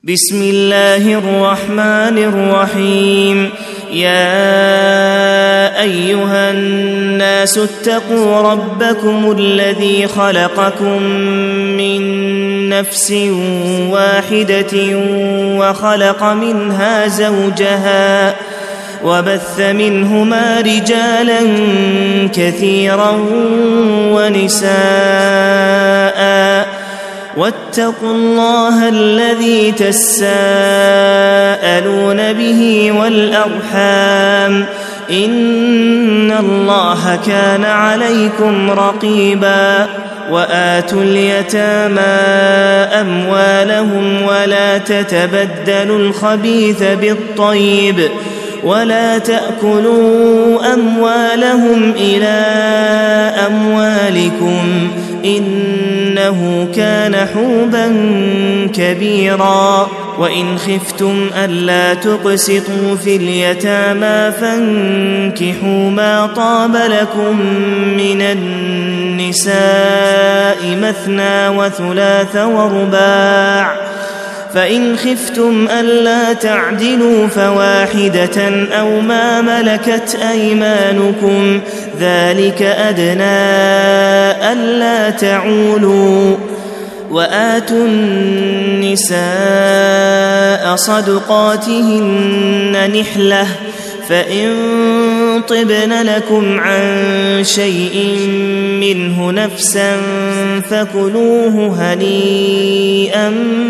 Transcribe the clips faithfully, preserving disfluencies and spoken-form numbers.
بسم الله الرحمن الرحيم. يا أيها الناس اتقوا ربكم الذي خلقكم من نفس واحدة وخلق منها زوجها وبث منهما رجالا كثيرا ونساء واتقوا الله الذي تساءلون به والأرحام إن الله كان عليكم رقيبا. وآتوا اليتامى أموالهم ولا تتبدلوا الخبيث بالطيب ولا تأكلوا أموالهم إلى أموالكم إنه كان حوبا كبيرا. وإن خفتم ألا تقسطوا في اليتامى فانكحوا ما طاب لكم من النساء مثنى وثلاث ورباع، فإن خفتم ألا تعدلوا فواحدة أو ما ملكت أيمانكم ذلك أدنى ألا تعولوا. وآتوا النساء صدقاتهن نحلة فإن طبن لكم عن شيء منه نفسا فكلوه هنيئا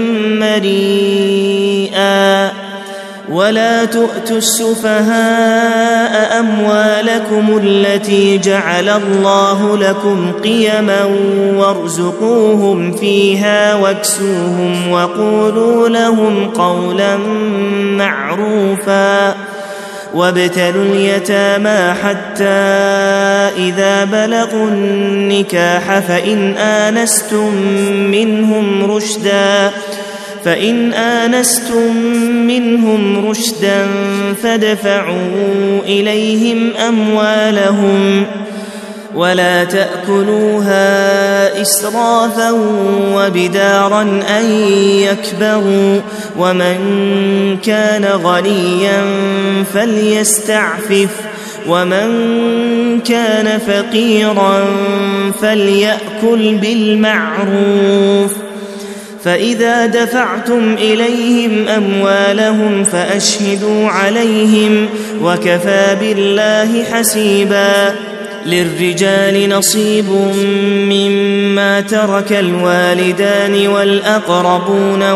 مريئا. ولا تؤتوا السفهاء أموالكم التي جعل الله لكم قيما وارزقوهم فيها واكسوهم وقولوا لهم قولا معروفا. وابتلوا اليتامى حتى إذا بلغوا النكاح فإن آنستم منهم رشدا فإن آنستم منهم رشدا فادفعوا إليهم أموالهم ولا تأكلوها إسرافا وبدارا أن يكبروا. ومن كان غنيا فليستعفف ومن كان فقيرا فليأكل بالمعروف. فإذا دفعتم إليهم أموالهم فأشهدوا عليهم وكفى بالله حسيبا. للرجال نصيب مما ترك الوالدان والأقربون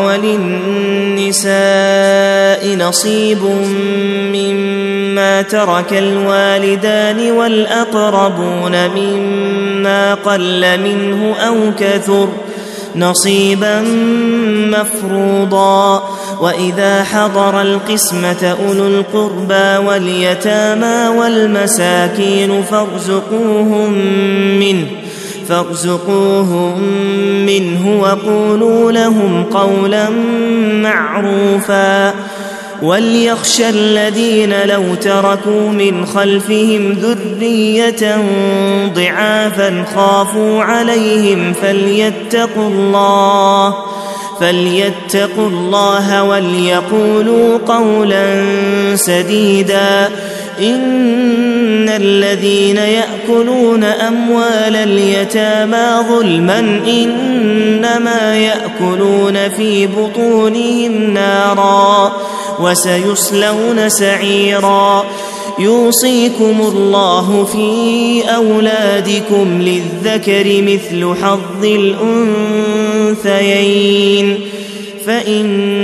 وللنساء نصيب مما ترك الوالدان والأقربون مما قل منه أو كثر نصيبا مفروضا. وإذا حضر القسمة أولو القربى واليتامى والمساكين فارزقوهم منه فارزقوهم منه وقولوا لهم قولا معروفا. وليخشى الذين لو تركوا من خلفهم ذرية ضعافا خافوا عليهم فليتقوا الله فليتقوا الله وليقولوا قولا سديدا. إن الذين يأكلون أموال اليتامى ظلما إنما يأكلون في بطونهم نارا وسيصلون سعيرا. يوصيكم الله في أولادكم للذكر مثل حظ الأنثيين فإن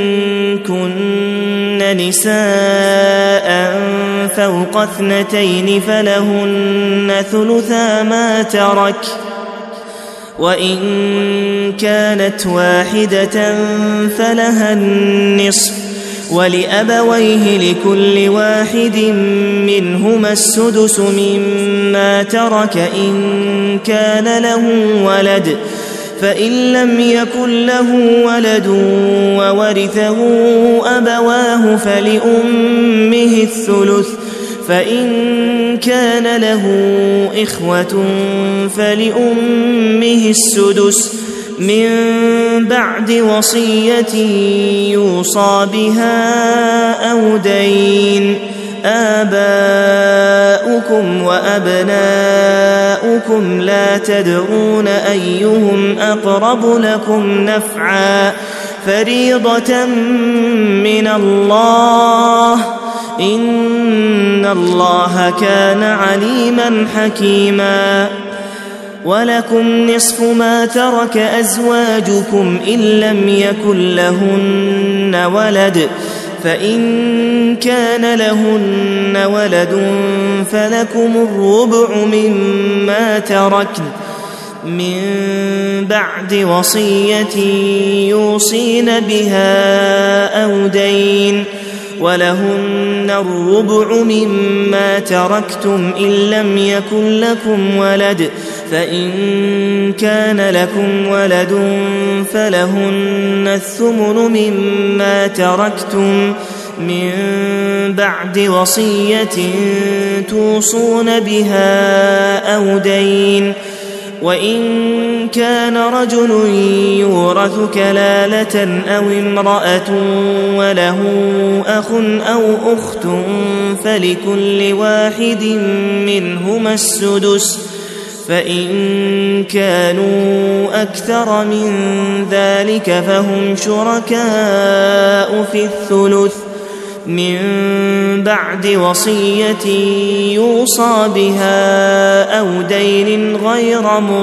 كن نساء فوق اثنتين فلهن ثلثا ما ترك وإن كانت واحدة فلها النصف ولأبويه لكل واحد منهما السدس مما ترك إن كان له ولد فإن لم يكن له ولد وورثه أبواه فلأمه الثلث فإن كان له إخوة فلأمه السدس من بعد وصية يوصى بها أو دين. آباؤكم وأبناؤكم لا تدرون أيهم أقرب لكم نفعا فريضة من الله إن الله كان عليما حكيما. ولكم نصف ما ترك أزواجكم إن لم يكن لهن ولد فإن كان لهن ولد فلكم الربع مما تركن من بعد وصية يوصين بها أو دين. ولهن الربع مما تركتم إن لم يكن لكم ولد فإن كان لكم ولد فلهن الثمن مما تركتم من بعد وصية توصون بها أو دين. وإن كان رجل يورث كلالة أو امرأة وله أخ أو أخت فلكل واحد منهما السدس فإن كانوا أكثر من ذلك فهم شركاء في الثلث من بعد وصية يوصى بها أو دين غير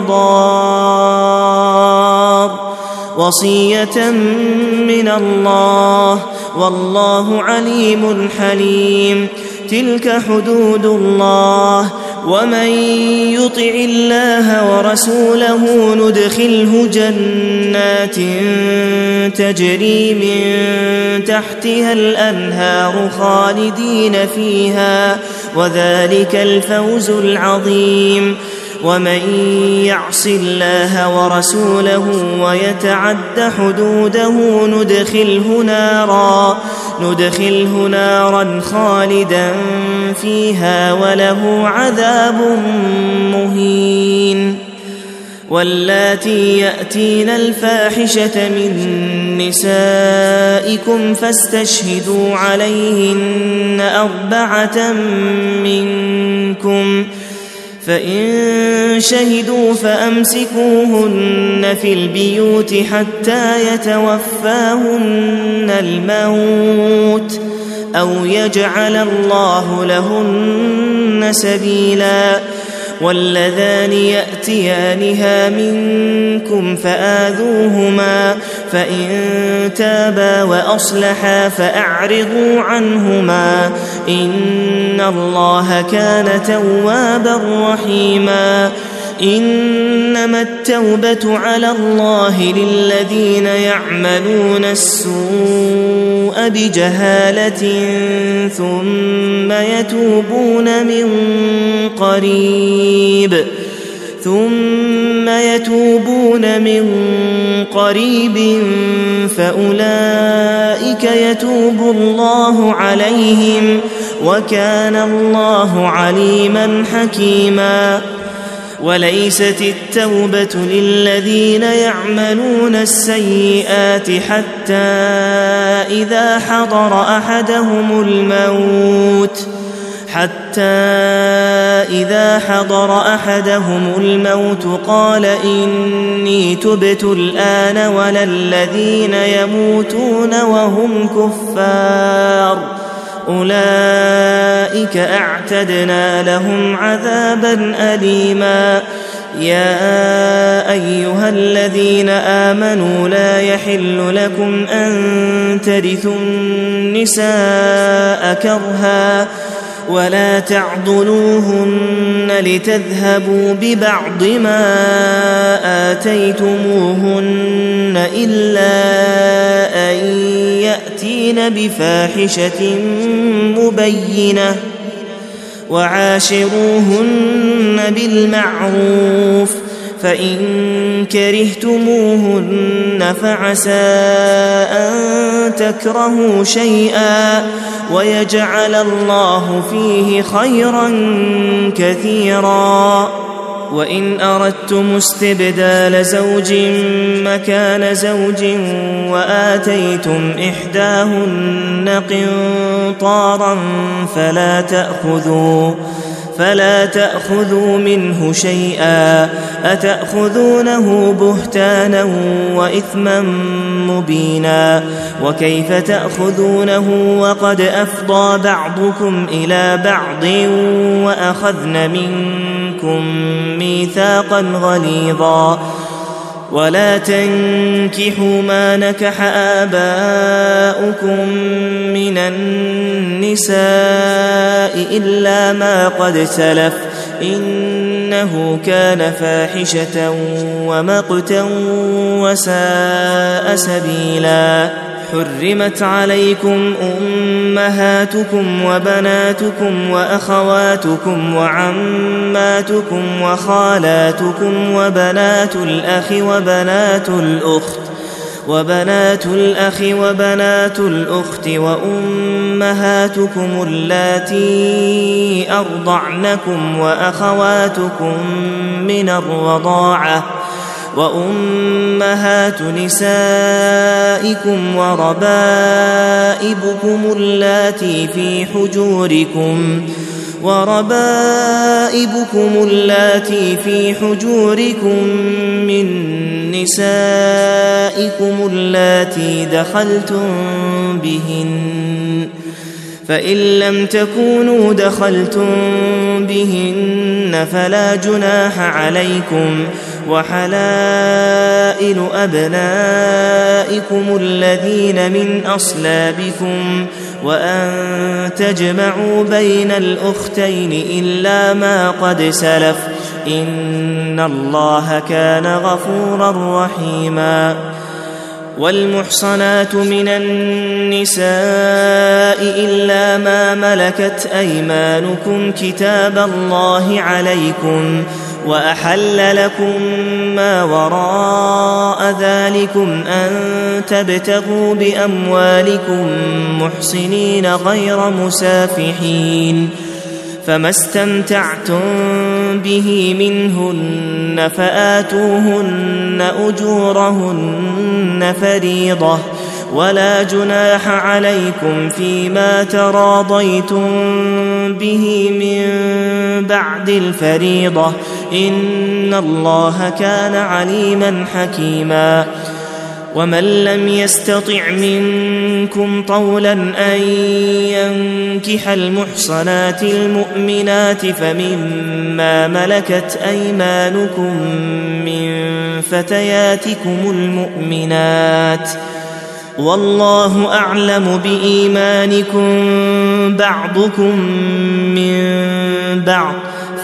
مضار وصية من الله والله عليم حليم. تلك حدود الله ومن يطع الله ورسوله ندخله جنات تجري من تحتها الأنهار خالدين فيها وذلك الفوز العظيم. ومن يعص الله ورسوله ويتعد حدوده ندخله نارا ندخله نارا خالدا فيها وله عذاب مهين. واللاتي يأتين الفاحشة من نسائكم فاستشهدوا عليهن أربعة منكم فإن شهدوا فأمسكوهن في البيوت حتى يتوفاهن الموت أو يجعل الله لهن سبيلا. واللذان يأتيانها منكم فآذوهما فإن تابا وأصلحا فأعرضوا عنهما إن الله كان توابا رحيما. إنما التوبة على الله للذين يعملون السوء بجهالة ثم يتوبون من قريب ثم يتوبون من قريب فأولئك يتوب الله عليهم وكان الله عليما حكيما. وليست التوبة للذين يعملون السيئات حتى إذا حضر أحدهم الموت حتى إذا حضر أحدهم الموت قال إني تبت الآن ولا الذين يموتون وهم كفار أولئك أعتدنا لهم عذابا أليما. يا أيها الذين آمنوا لا يحل لكم أن ترثوا النساء كرها ولا تعضلوهن لتذهبوا ببعض ما آتيتموهن إلا أن يأتين بفاحشة مبينة وعاشروهن بالمعروف فإن كرهتموهن فعسى أن تكرهوا شيئا ويجعل الله فيه خيرا كثيرا وإن أردتم استبدال زوج مكان زوج وآتيتم إحداهن قنطارا فلا تأخذوا فلا تأخذوا منه شيئا أتأخذونه بهتانا وإثما مبينا وكيف تأخذونه وقد أفضى بعضكم إلى بعض وأخذن منكم ميثاقا غليظا ولا تنكحوا ما نكح آباؤكم من النساء إلا ما قد سلف إنه كان فاحشة ومقتا وساء سبيلا حرمت عليكم أمهاتكم وبناتكم وأخواتكم وعماتكم وخالاتكم وبنات الأخ وبنات الأخت وبنات الأخ وبنات الأخت وأمهاتكم اللاتي أرضعنكم وأخواتكم من الرضاعة وأمهات نسائكم وربائبكم اللاتي في حجوركم وربائبكم اللاتي في حجوركم من نسائكم اللاتي دخلتم بهن فإن لم تكونوا دخلتم بهن فلا جناح عليكم وحلائل أبنائكم الذين من أصلابكم وأن تجمعوا بين الأختين إلا ما قد سلف إن الله كان غفورا رحيما والمحصنات من النساء إلا ما ملكت أيمانكم كتاب الله عليكم وأحل لكم ما وراء ذلكم أن تبتغوا بأموالكم محصنين غير مسافحين فما استمتعتم به منهن فآتوهن أجورهن فريضة ولا جناح عليكم فيما تراضيتم به من بعد الفريضة إن الله كان عليما حكيما ومن لم يستطع منكم طولا أن ينكح المحصنات المؤمنات فمما ملكت أيمانكم من فتياتكم المؤمنات والله أعلم بإيمانكم بعضكم من بعض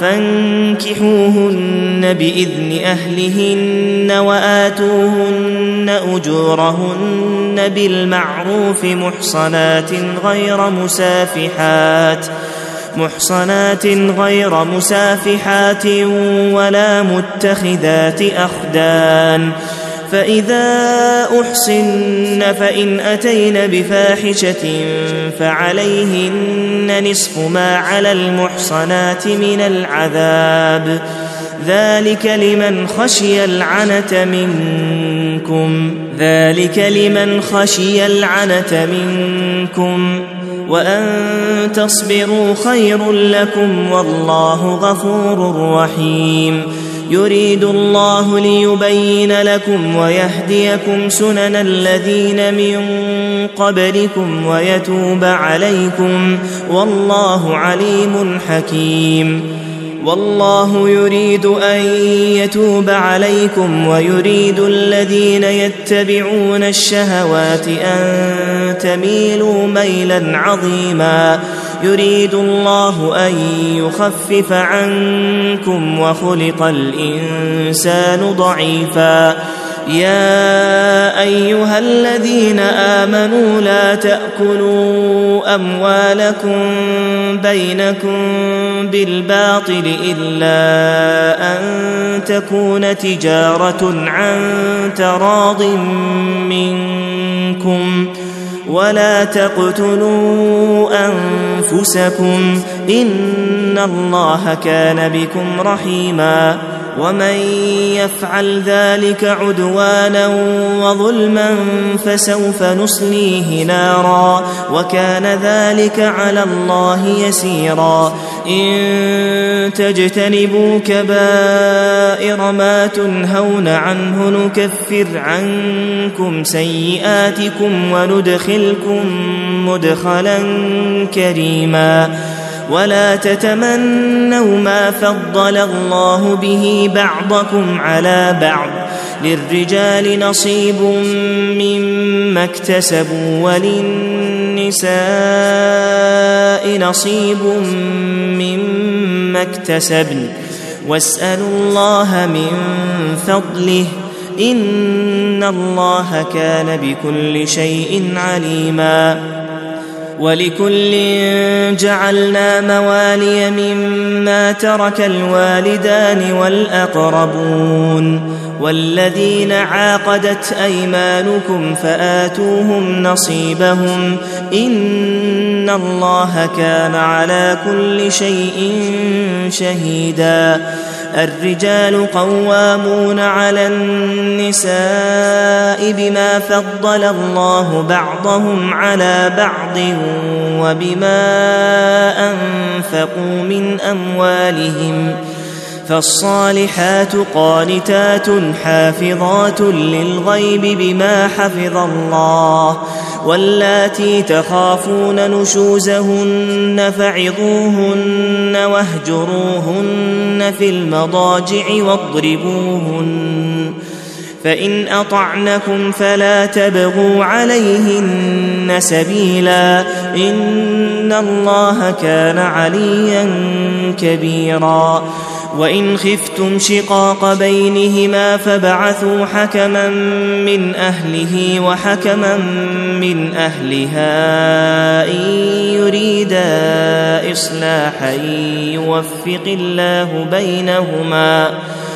فانكحوهن بإذن أهلهن وآتوهن أجورهن بالمعروف محصنات غير مسافحات محصنات غير مسافحات ولا متخذات أخدان فإذا أحصن فإن أتين بفاحشة فعليهن نصف ما على المحصنات من العذاب ذلك لمن خشي العنة منكم ذلك لمن خشي العنة منكم وأن تصبروا خير لكم والله غفور رحيم يريد الله ليبين لكم ويهديكم سنن الذين من قبلكم ويتوب عليكم والله عليم حكيم والله يريد أن يتوب عليكم ويريد الذين يتبعون الشهوات أن تميلوا ميلا عظيما يريد الله أن يخفف عنكم وخلق الإنسان ضعيفا يا أيها الذين آمنوا لا تأكلوا أموالكم بينكم بالباطل إلا أن تكون تجارة عن تراض منكم ولا تقتلوا أنفسكم إن الله كان بكم رحيما ومن يفعل ذلك عدوانا وظلما فسوف نصليه نارا وكان ذلك على الله يسيرا إن تجتنبوا كبائر ما تنهون عنه نكفر عنكم سيئاتكم وندخلكم مدخلا كريما ولا تتمنوا ما فضل الله به بعضكم على بعض للرجال نصيب مما اكتسبوا وللنساء نصيب مما اكتسبن واسألوا الله من فضله إن الله كان بكل شيء عليما ولكل جعلنا موالي مما ترك الوالدان والأقربون والذين عاقدت أيمانكم فآتوهم نصيبهم إن الله كان على كل شيء شهيدا الرجال قوامون على النساء بما فضل الله بعضهم على بعض وبما أنفقوا من أموالهم فالصالحات قانتات حافظات للغيب بما حفظ الله واللاتي تخافون نشوزهن فعظوهن واهجروهن في المضاجع واضربوهن فإن أطعنكم فلا تبغوا عليهن سبيلا إن الله كان عليا كبيرا وإن خفتم شقاق بينهما فابعثوا حكما من أهله وحكما من أهلها إن يريدا إصلاحا يوفق الله بينهما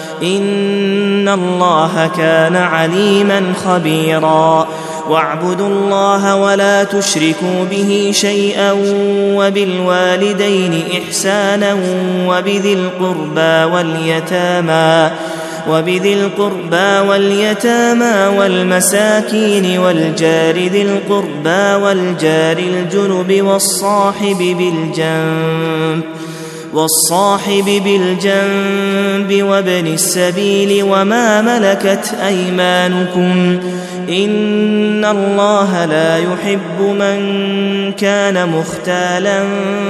إن الله كان عليما خبيرا واعبدوا الله ولا تشركوا به شيئا وبالوالدين إحسانا وبذي القربى واليتامى وبذي القربى واليتامى والمساكين والجار ذي القربى والجار الجنب والصاحب بالجنب والصاحب بالجنب وابن السبيل وما ملكت أيمانكم إن الله لا يحب من كان مختالا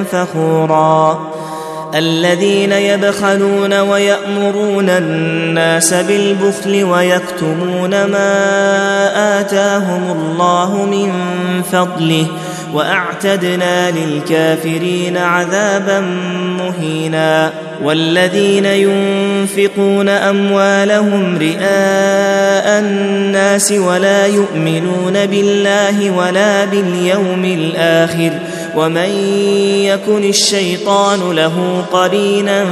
فخورا الذين يبخلون ويأمرون الناس بالبخل ويكتمون ما آتاهم الله من فضله وأعتدنا للكافرين عذابا مهينا والذين ينفقون أموالهم رئاء الناس ولا يؤمنون بالله ولا باليوم الآخر ومن يكن الشيطان له قرينا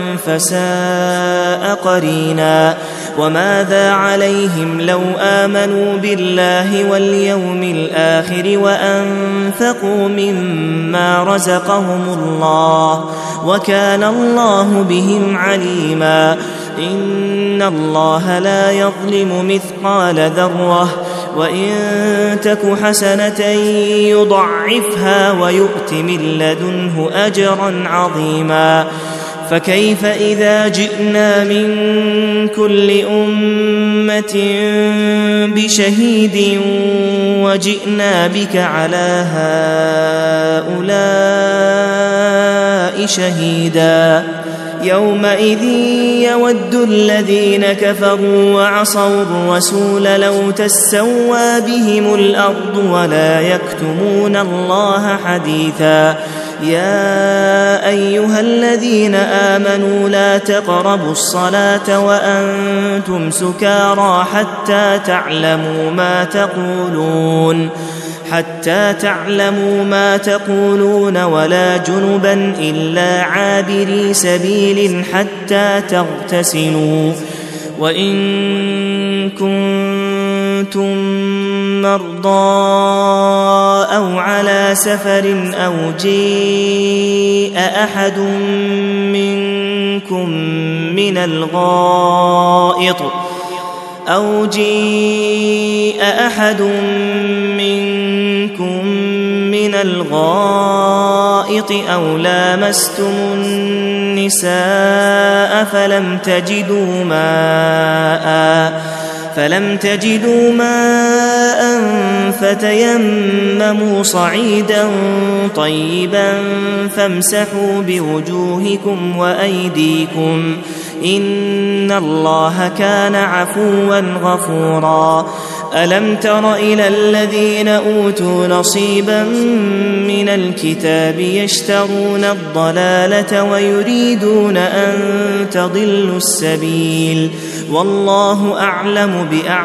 فساء قرينا وماذا عليهم لو آمنوا بالله واليوم الآخر وأنفقوا مما رزقهم الله وكان الله بهم عليما إن الله لا يظلم مثقال ذرة وإن تك حسنة يضعفها ويؤت من لدنه أجرا عظيما فكيف إذا جئنا من كل أمة بشهيد وجئنا بك على هؤلاء شهيدا يومئذ يود الذين كفروا وعصوا الرسول لو تسوى بهم الأرض ولا يكتمون الله حديثا يا أيها الذين آمنوا لا تقربوا الصلاة وأنتم سكارى حتى تعلموا ما تقولون حتى تعلموا ما تقولون ولا جنبا إلا عابري سبيل حتى تغتسلوا وإن كنتم كنتم مرضى أو على سفر أو جاء أحد منكم من الغائط أو جاء أحد منكم من الغائط أو لامستم النساء فلم تجدوا ماء فلم تجدوا ماء فتيمموا صعيدا طيبا فامسحوا بوجوهكم وأيديكم إن الله كان عفوا غفورا. ألم تر إلى الذين أوتوا نصيبا من الكتاب يشترون الضلالة ويريدون أن تضلوا السبيل والله أعلم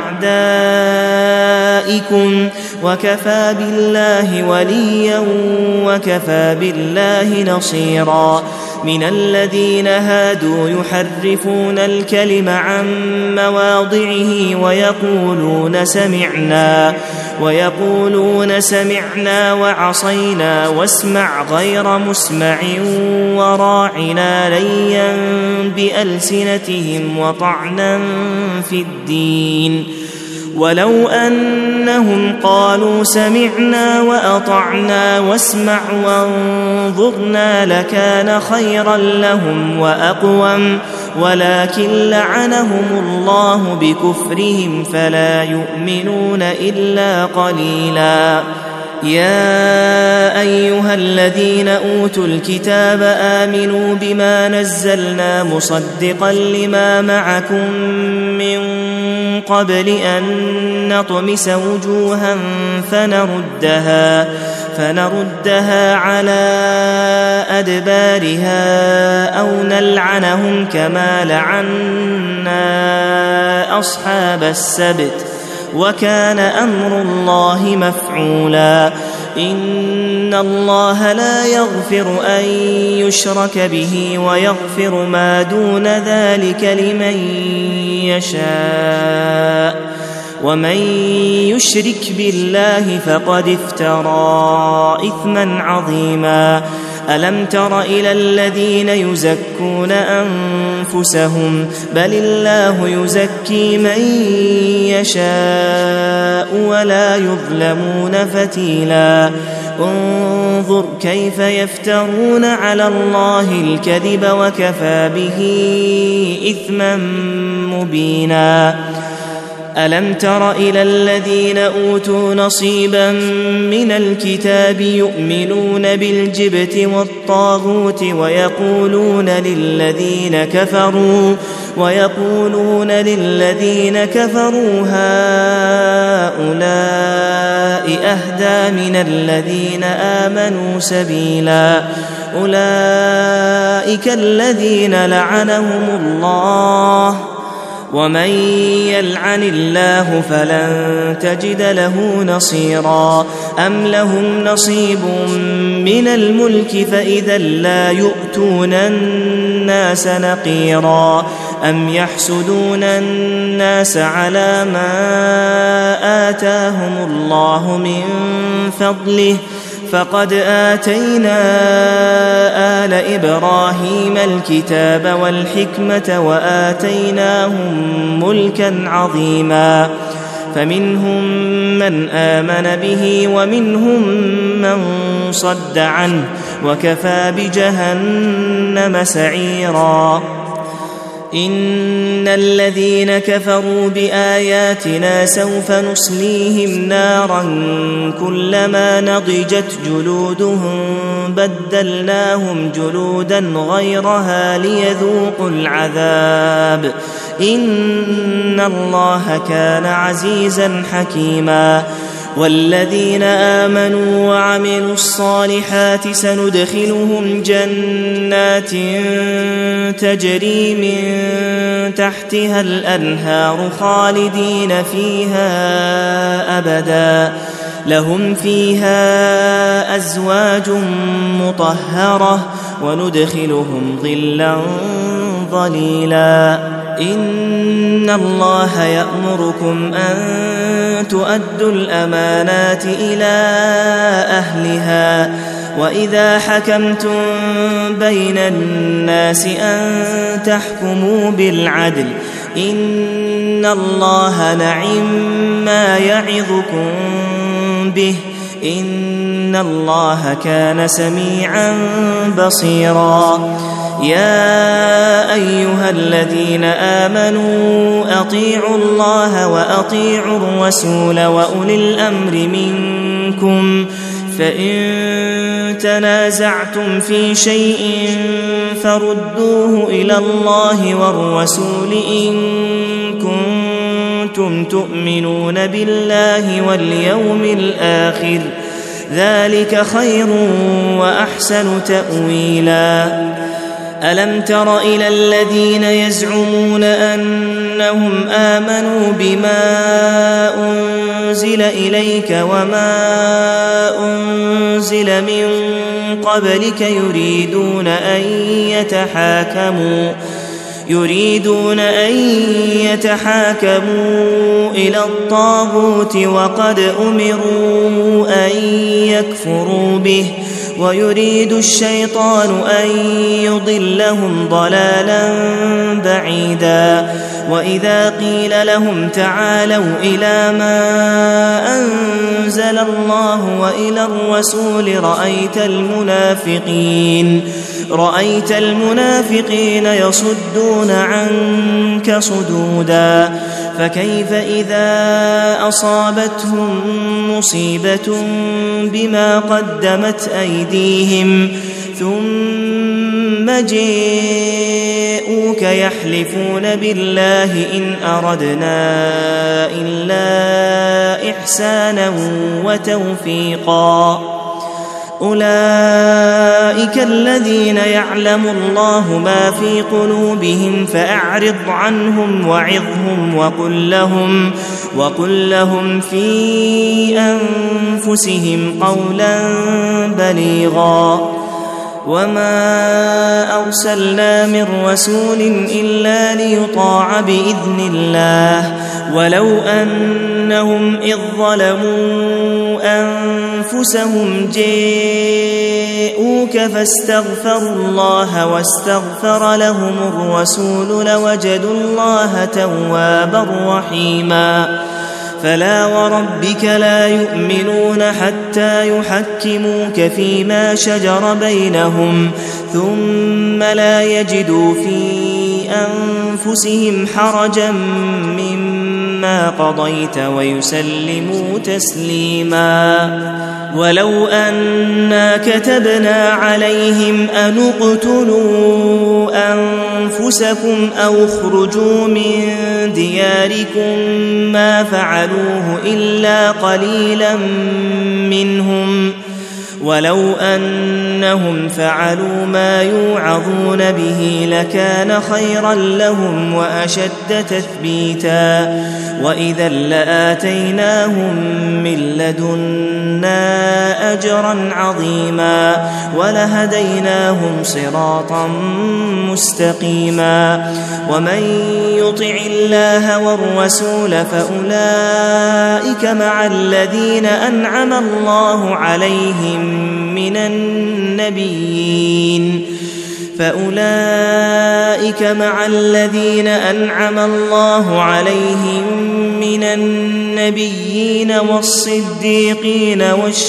بأعدائكم وكفى بالله وليا وكفى بالله نصيرا. من الذين هادوا يحرفون الكلم عن مواضعه ويقولون سمعنا ويقولون سمعنا وعصينا واسمع غير مسمع وراعنا ليا بألسنتهم وطعنا في الدين ولو أنهم قالوا سمعنا وأطعنا واسمع وانظرنا لكان خيرا لهم وأقوم ولكن لعنهم الله بكفرهم فلا يؤمنون إلا قليلا. يا أيها الذين أوتوا الكتاب آمنوا بما نزلنا مصدقا لما معكم من قبل أن نطمس وجوها فنردها, فنردها على أدبارها أو نلعنهم كما لعنا أصحاب السبت وكان أمر الله مفعولا. إن الله لا يغفر أن يشرك به ويغفر ما دون ذلك لمن يشاء ومن يشرك بالله فقد افترى إثما عظيما. ألم تر إلى الذين يزكون أنفسهم بل الله يزكي من يشاء ولا يظلمون فتيلا. انظر كيف يفترون على الله الكذب وكفى به إثما مبينا. ألم تر إلى الذين أوتوا نصيبا من الكتاب يؤمنون بالجبت والطاغوت ويقولون للذين كفروا ويقولون للذين كفروا هؤلاء أهدى من الذين آمنوا سبيلا. أولئك الذين لعنهم الله ومن يلعن الله فلن تجد له نصيرا. أم لهم نصيب من الملك فإذا لا يؤتون الناس نقيرا. أم يحسدون الناس على ما آتاهم الله من فضله فقد آتينا آل إبراهيم الكتاب والحكمة وآتيناهم ملكا عظيما. فمنهم من آمن به ومنهم من صد عنه وكفى بجهنم سعيرا. إن الذين كفروا بآياتنا سوف نصليهم نارا كلما نضجت جلودهم بدلناهم جلودا غيرها ليذوقوا العذاب إن الله كان عزيزا حكيما. والذين آمنوا وعملوا الصالحات سندخلهم جنات تجري من تحتها الأنهار خالدين فيها أبدا لهم فيها أزواج مطهرة وندخلهم ظلا ظليلا. إن الله يأمركم أن تؤدوا الأمانات إلى أهلها وإذا حكمتم بين الناس أن تحكموا بالعدل إن الله نعم ما يعظكم به إن الله كان سميعا بصيرا. يا أيها الذين آمنوا أطيعوا الله وأطيعوا الرسول وأولي الأمر منكم فإن تنازعتم في شيء فردوه إلى الله والرسول إن كنتم تؤمنون بالله واليوم الآخر ذلك خير وأحسن تأويلا. ألم تر إلى الذين يزعمون أنهم آمنوا بما أنزل إليك وما أنزل من قبلك يريدون أن يتحاكموا يريدون أن يتحاكموا إلى الطاغوت وقد أمروا أن يكفروا به ويريد الشيطان أن يضلهم ضلالا بعيدا. وإذا قيل لهم تعالوا إلى ما أنزل الله وإلى الرسول رأيت المنافقين رأيت المنافقين يصدون عنك صدودا. فكيف إذا أصابتهم مصيبة بما قدمت أيديهم ثم جاءوك يحلفون بالله إن أردنا إلا إحسانا وتوفيقا أولئك الذين يعلم الله ما في قلوبهم فأعرض عنهم وعظهم وقل لهم, وقل لهم في أنفسهم قولا بليغا. وما أرسلنا من رسول إلا ليطاع بإذن الله ولو أنهم إذ ظلموا أنفسهم جاءوك فاستغفروا الله واستغفر لهم الرسول لوجدوا الله توابا رحيما. فلا وربك لا يؤمنون حتى يحكموك فيما شجر بينهم ثم لا يجدوا في أنفسهم حرجا مما قضيت ويسلموا تسليما. ولو أنا كتبنا عليهم أن اقتلوا أنفسكم أو اخرجوا من دياركم ما فعلوه إلا قليلا منهم ولو أنهم فعلوا ما يوعظون به لكان خيرا لهم وأشد تثبيتا وإذا لآتيناهم من لدنا أجرا عظيما ولهديناهم صراطا مستقيما. ومن يطع الله والرسول فأولئك مع الذين أنعم الله عليهم من النبيين فأولئك مع الذين أنعم الله عليهم من النبيين والصديقين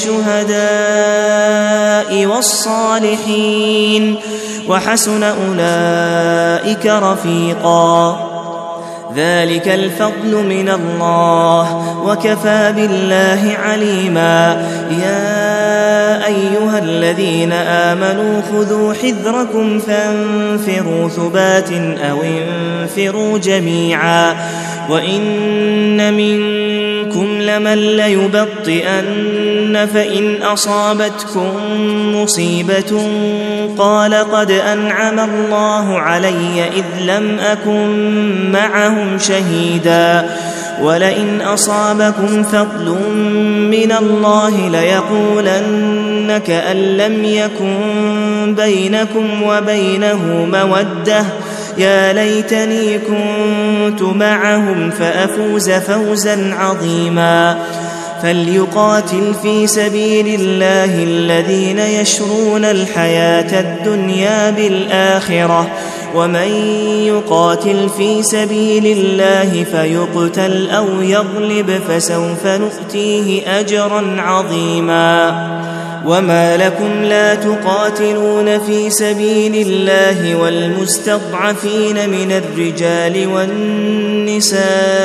والشهداء والصالحين وحسن أولئك رفيقا. ذلك الفضل من الله وكفى بالله عليما. يا أيها الذين آمنوا خذوا حذركم فانفروا ثبات أو انفروا جميعا وإن منكم لمن ليبطئن فإن أصابتكم مصيبة قال قد أنعم الله علي إذ لم أكن معهم شهيدا ولئن أصابكم فضل من الله ليقولن كأن لم يكن بينكم وبينه مودة يا ليتني كنت معهم فأفوز فوزا عظيما فليقاتل في سبيل الله الذين يشرون الحياة الدنيا بالآخرة ومن يقاتل في سبيل الله فيقتل أو يغلب فسوف نؤتيه أجرا عظيما وما لكم لا تقاتلون في سبيل الله والمستضعفين من الرجال والنساء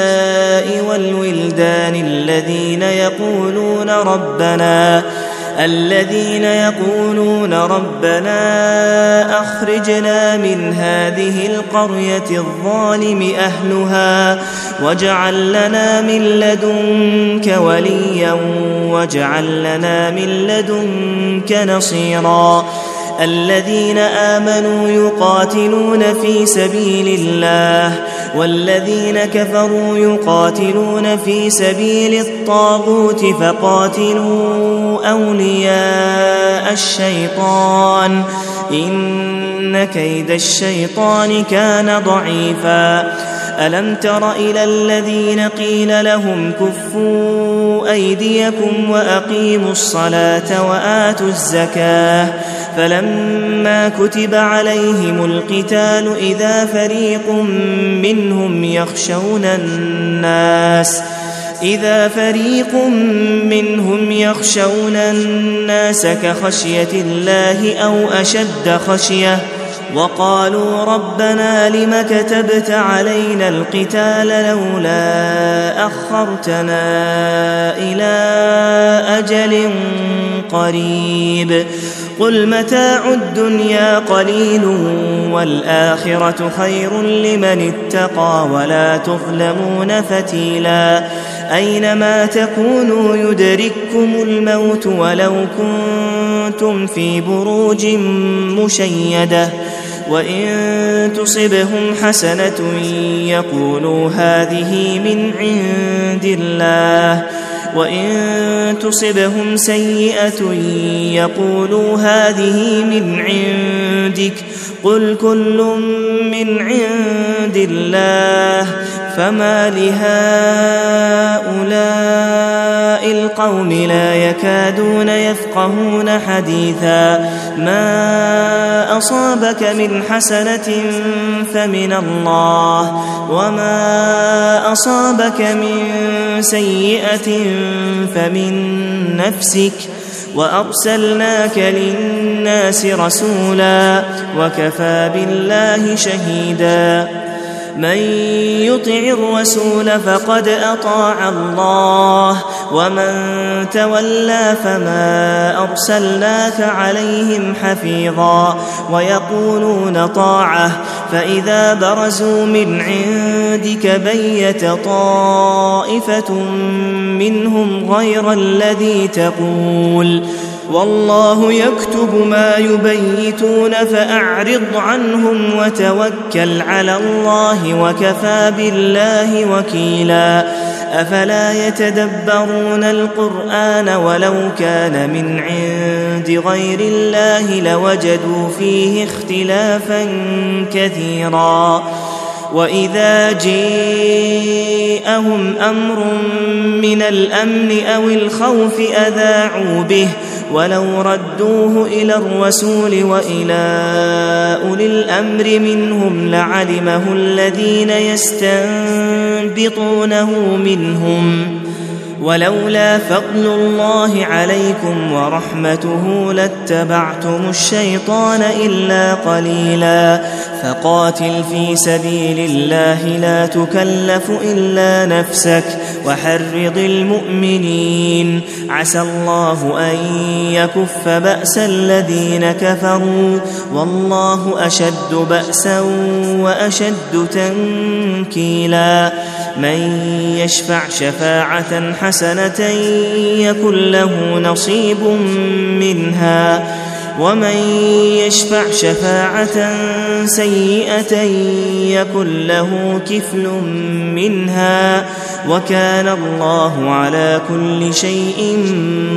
والولدان الذين يقولون ربنا الذين يقولون ربنا أخرجنا من هذه القرية الظالم أهلها واجعل لنا من لدنك وليا واجعل لنا من لدنك نصيرا الذين آمنوا يقاتلون في سبيل الله والذين كفروا يقاتلون في سبيل الطاغوت فقاتلوا أولياء الشيطان إن كيد الشيطان كان ضعيفا ألم تر إلى الذين قيل لهم كفوا أيديكم وأقيموا الصلاة وآتوا الزكاة فلما كتب عليهم القتال إذا فريق منهم يخشون الناس إذا فريق منهم يخشون الناس كخشية الله أو أشد خشية وقالوا ربنا لم كتبت علينا القتال لولا أخرتنا إلى أجل قريب قل متاع الدنيا قليل والآخرة خير لمن اتقى ولا تظلمون فتيلا أينما تكونوا يدرككم الموت ولو كنتم في بروج مشيدة وإن تصبهم حسنة يقولوا هذه من عند الله وإن تصبهم سيئة يقولوا هذه من عندك قل كل من عند الله فما لهؤلاء القوم لا يكادون يفقهون حديثا ما أصابك من حسنة فمن الله وما أصابك من سيئة فمن نفسك وأرسلناك للناس رسولا وكفى بالله شهيدا من يطع الرسول فقد أطاع الله ومن تولى فما أرسلناك عليهم حفيظا ويقولون طاعة فإذا برزوا من عندك بيت طائفة منهم غير الذي تقول والله يكتب ما يبيتون فأعرض عنهم وتوكل على الله وكفى بالله وكيلا أفلا يتدبرون القرآن ولو كان من عند غير الله لوجدوا فيه اختلافا كثيرا وإذا جاءهم أمر من الأمن أو الخوف أذاعوا به ولو ردوه إلى الرسول وإلى أولي الأمر منهم لعلمه الذين يستنبطونه منهم ولولا فضل الله عليكم ورحمته لاتبعتم الشيطان إلا قليلا فقاتل في سبيل الله لا تكلف إلا نفسك وحرض المؤمنين عسى الله أن يكف بأس الذين كفروا والله أشد بأسا وأشد تنكيلا من يشفع شفاعة حسنة يكن له نصيب منها ومن يشفع شفاعة سيئة يكن له كفل منها وكان الله على كل شيء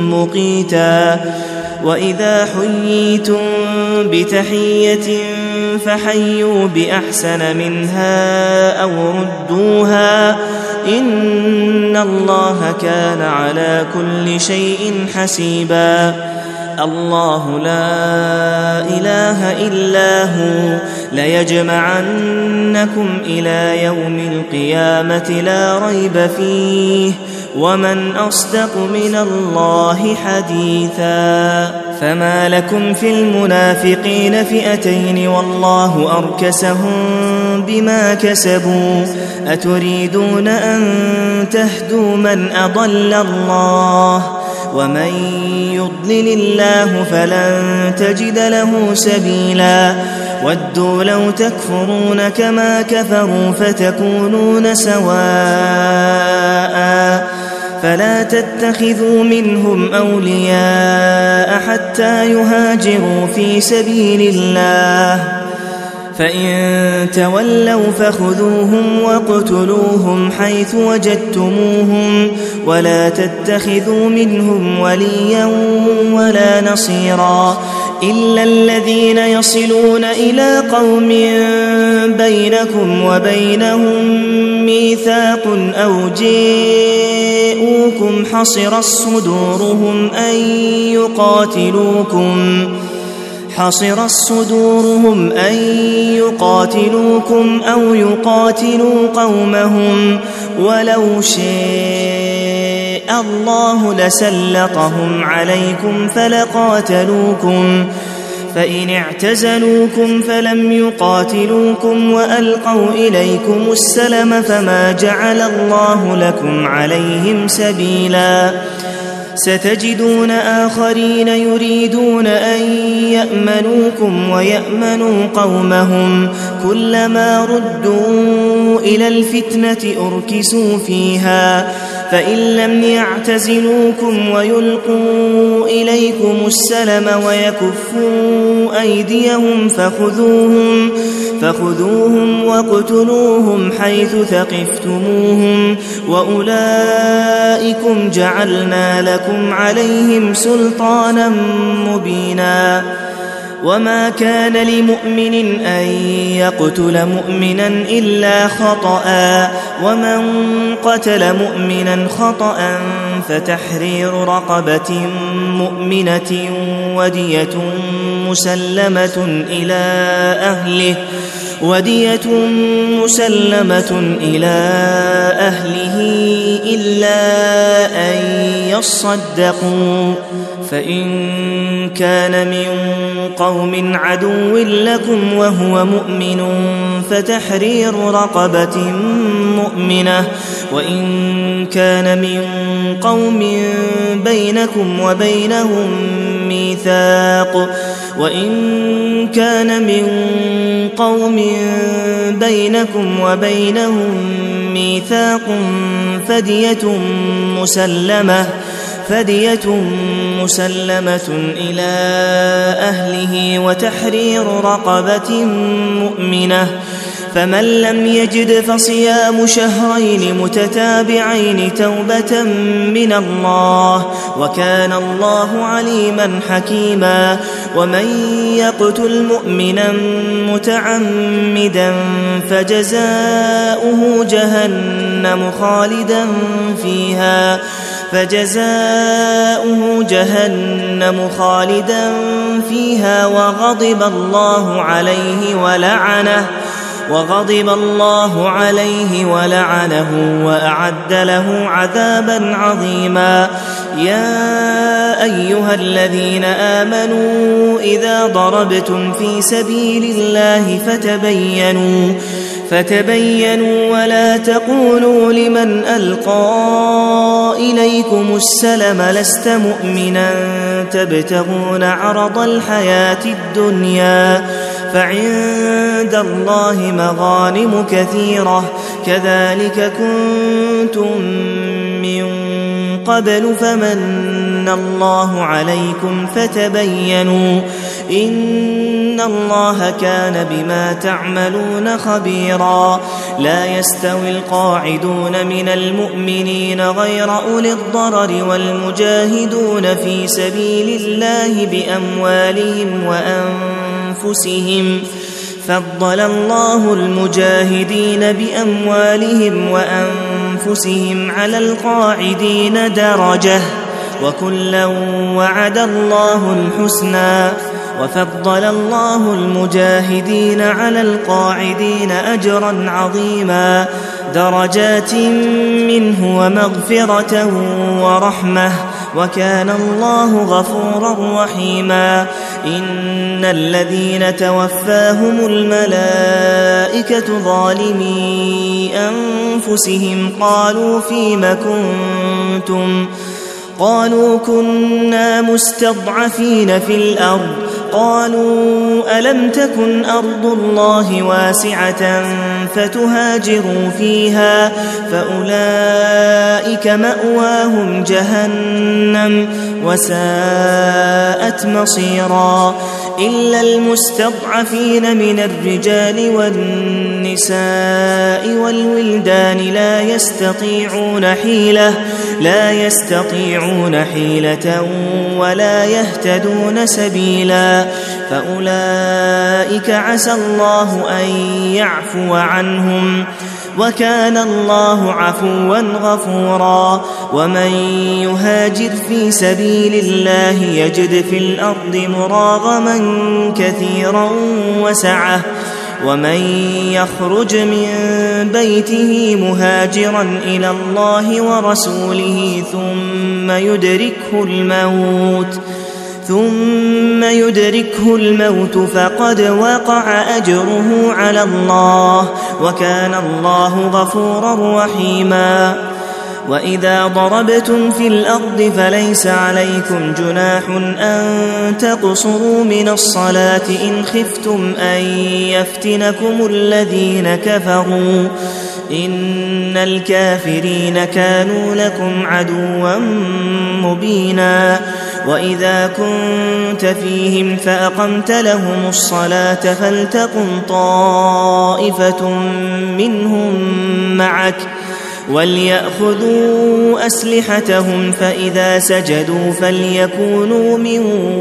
مقيتا وإذا حييتم بتحية فحيوا بأحسن منها أو ردوها إن الله كان على كل شيء حسيبا. الله لا إله إلا هو ليجمعنكم إلى يوم القيامة لا ريب فيه ومن أصدق من الله حديثا. فما لكم في المنافقين فئتين والله أركسهم بما كسبوا أتريدون أن تهدوا من أضل الله ومن يضلل الله فلن تجد له سبيلا. ودوا لو تكفرون كما كفروا فتكونون سواء فلا تتخذوا منهم أولياء حتى يهاجروا في سبيل الله فإن تولوا فخذوهم واقتلوهم حيث وجدتموهم ولا تتخذوا منهم وليا ولا نصيرا إلا الذين يصلون إلى قوم بينكم وبينهم ميثاق أو جاءوكم حصرت صدورهم أن يقاتلوكم حصرت صدورهم أن يقاتلوكم أو يقاتلوا قومهم ولو شاء الله لسلطهم عليكم فلقاتلوكم فإن اعتزلوكم فلم يقاتلوكم وألقوا إليكم السلم فما جعل الله لكم عليهم سبيلا. ستجدون آخرين يريدون أن يأمنوكم ويأمنوا قومهم كلما ردوا إلى الفتنة أركسوا فيها فإن لم يعتزلوكم ويلقوا إليكم السلم ويكفوا أيديهم فخذوهم فخذوهم واقتلوهم حيث ثقفتموهم وأولئكم جعلنا لكم عليهم سلطانا مبينا. وما كان لمؤمن أن يقتل مؤمنا إلا خطأ ومن قتل مؤمنا خطأ فتحرير رقبة مؤمنة ودية مسلمة إلى أهله ودية مسلمة إلى أهله إلا أن يصدقوا فإن كان من قوم عدو لكم وهو مؤمن فتحرير رقبة مؤمنة وإن كان من قوم بينكم وبينهم ميثاق وإن كان من قوم بينكم وبينهم ميثاق فدية مسلمة فدية مسلمة إلى أهله وتحرير رقبة مؤمنة فمن لم يجد فصيام شهرين متتابعين توبة من الله وكان الله عليما حكيما. ومن يقتل مؤمنا متعمدا فجزاؤه جهنم خالدا فيها فجزاؤه جهنم خالدا فيها وغضب الله عليه ولعنه وغضب الله عليه ولعنه وأعد له عذابا عظيما. يا أيها الذين آمنوا إذا ضربتم في سبيل الله فتبينوا فتبينوا ولا تقولوا لمن ألقى إليكم السلم لست مؤمنا تبتغون عرض الحياة الدنيا فعند الله مغانم كثيرة كذلك كنتم من قبل فمن الله عليكم فتبينوا إن الله كان بما تعملون خبيرا. لا يستوي القاعدون من المؤمنين غير أولي الضرر والمجاهدون في سبيل الله بأموالهم وأنفسهم فضل الله المجاهدين بأموالهم وأنفسهم على القاعدين درجة وكلا وعد الله الحسنى وفضل الله المجاهدين على القاعدين أجرا عظيما درجات منه ومغفرة ورحمة وكان الله غفورا رحيما إن الذين توفاهم الملائكة ظالمي أنفسهم قالوا فيم كنتم قالوا كنا مستضعفين في الأرض قالوا ألم تكن أرض الله واسعة فتهاجروا فيها فأولئك مأواهم جهنم وساءت مصيرا إلا المستضعفين من الرجال والنساء والولدان لا يستطيعون حيلة لا يستطيعون حيلة ولا يهتدون سبيلا فأولئك عسى الله أن يعفو عنهم وكان الله عفوا غفورا ومن يهاجر في سبيل الله يجد في الأرض مراغما كثيرا وسعة ومن يخرج من بيته مهاجرا إلى الله ورسوله ثم يدركه الموت ثم يدركه الموت فقد وقع أجره على الله وكان الله غفورا رحيما وإذا ضربتم في الأرض فليس عليكم جناح أن تقصروا من الصلاة إن خفتم أن يفتنكم الذين كفروا إن الكافرين كانوا لكم عدوا مبينا وإذا كنت فيهم فأقمت لهم الصلاة فلتقم طائفة منهم معك وليأخذوا أسلحتهم فإذا سجدوا فليكونوا من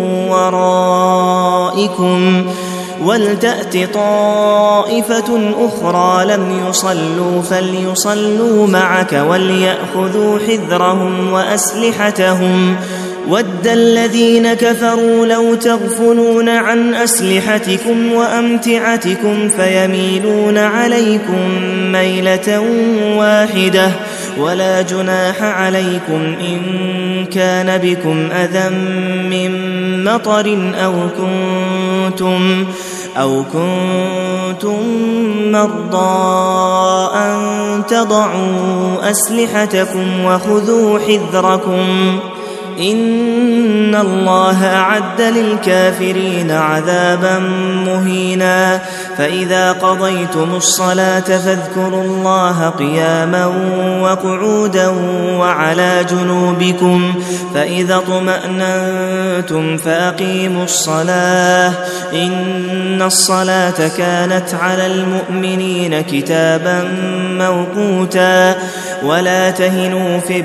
ورائكم ولتأت طائفة أخرى لم يصلوا فليصلوا معك وليأخذوا حذرهم وأسلحتهم ود الذين كفروا لو تغفلون عن أسلحتكم وأمتعتكم فيميلون عليكم ميلة واحدة ولا جناح عليكم إن كان بكم أذى من مطر أو كنتم أو كنتم مرضى أن تضعوا أسلحتكم وخذوا حذركم إن الله أعد للكافرين عذابا مهينا فإذا قضيتم الصلاة فاذكروا الله قياما وقعودا وعلى جنوبكم فإذا اطمأننتم فأقيموا الصلاة إن الصلاة كانت على المؤمنين كتابا موقوتا ولا تهنوا في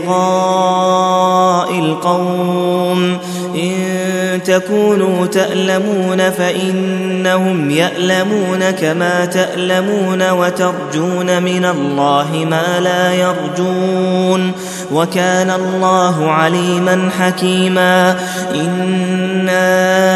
ابتغاء القوم إن تكونوا تألمون فإنهم يألمون كما تألمون وترجون من الله ما لا يرجون وكان الله عليما حكيما إنا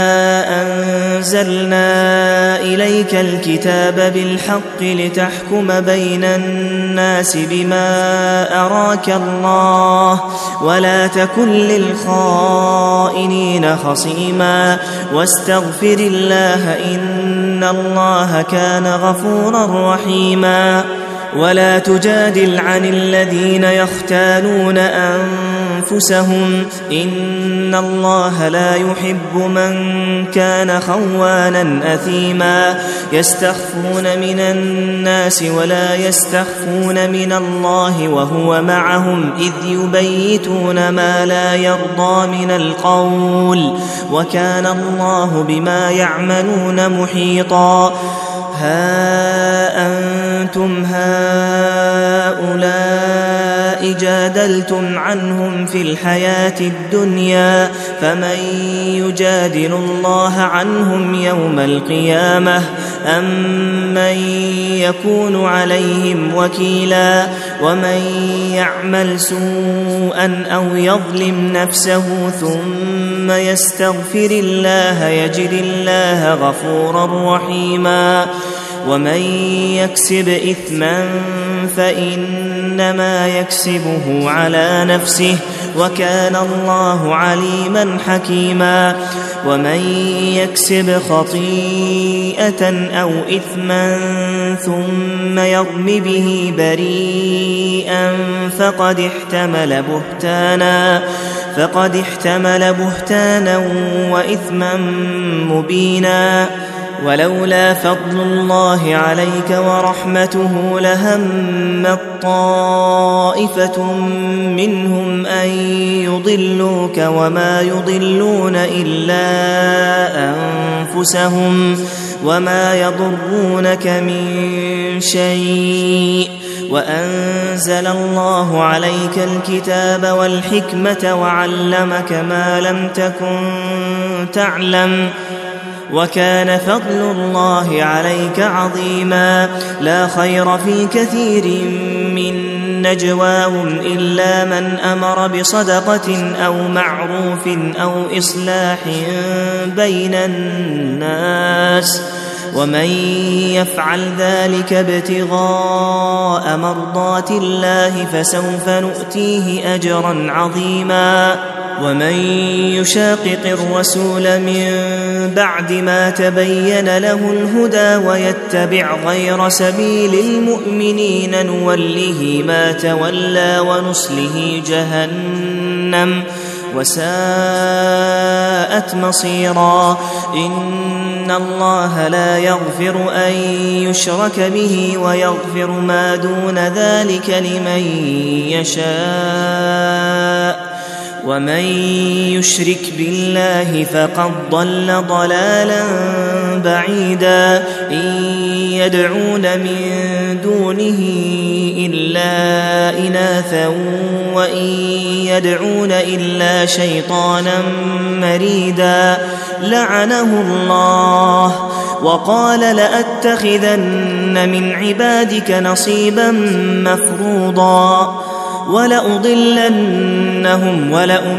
أنزلنا إليك الكتاب بالحق لتحكم بين الناس بما أراك الله ولا تكن للخائنين خصيما واستغفر الله إن الله كان غفورا رحيما ولا تجادل عن الذين يختانون أنفسهم إن الله لا يحب من كان خوانا أثيما يستخفون من الناس ولا يستخفون من الله وهو معهم إذ يبيتون ما لا يرضى من القول وكان الله بما يعملون محيطا ها أنتم هؤلاء جادلتم عنهم في الحياة الدنيا فمن يجادل الله عنهم يوم القيامة أم من يكون عليهم وكيلا ومن يعمل سوءا أو يظلم نفسه ثم يستغفر الله يجد الله غفورا رحيما ومن يكسب إثما فإنما يكسبه على نفسه وكان الله عليما حكيما ومن يكسب خطيئة أو إثما ثم يرم به بريئا فقد احتمل بهتانا فقد احتمل بهتانا وإثما مبينا ولولا فضل الله عليك ورحمته لهمت طائفة منهم أن يضلوك وما يضلون إلا أنفسهم وما يضرونك من شيء وأنزل الله عليك الكتاب والحكمة وعلمك ما لم تكن تعلم وكان فضل الله عليك عظيما لا خير في كثير من نجواهم إلا من أمر بصدقة أو معروف أو إصلاح بين الناس ومن يفعل ذلك ابتغاء مرضات الله فسوف نؤتيه أجرا عظيما ومن يشاقق الرسول من بعد ما تبين له الهدى ويتبع غير سبيل المؤمنين نوله ما تولى ونصله جهنم وساءت مصيرا إن الله لا يغفر أن يشرك به ويغفر ما دون ذلك لمن يشاء ومن يشرك بالله فقد ضل ضلالا بعيدا إن يدعون من دونه إلا إناثا وإن يدعون إلا شيطانا مريدا لعنه الله وقال لأتخذن من عبادك نصيبا مفروضا ولأضلنهم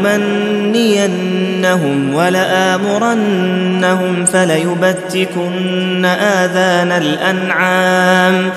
ولأمنينهم ولآمرنهم فليبتكن آذان الأنعام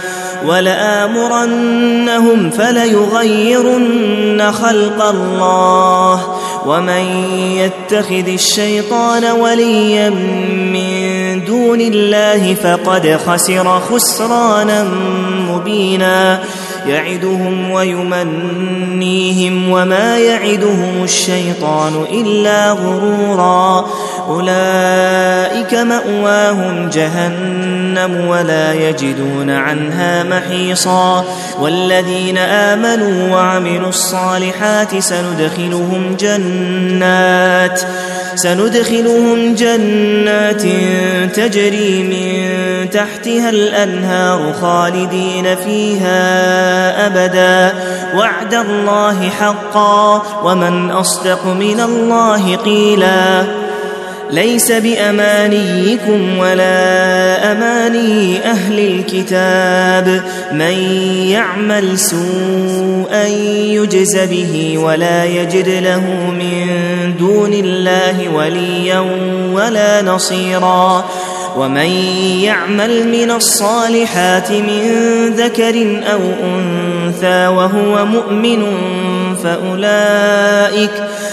ولآمرنهم فليغيرن خلق الله ومن يتخذ الشيطان وليا من دون الله فقد خسر خسرانا مبينا يعدهم ويمنيهم وما يعدهم الشيطان إلا غرورا أولئك مأواهم جهنم ولا يجدون عنها محيصا والذين آمنوا وعملوا الصالحات سندخلهم جنات سندخلهم جنات تجري من تحتها الأنهار خالدين فيها أبدا وعد الله حقا ومن أصدق من الله قيلا ليس بأمانيكم ولا أماني أهل الكتاب من يعمل سوءا يجز به ولا يجد له من دون الله وليا ولا نصيرا ومن يعمل من الصالحات من ذكر أو أنثى وهو مؤمن فأولئك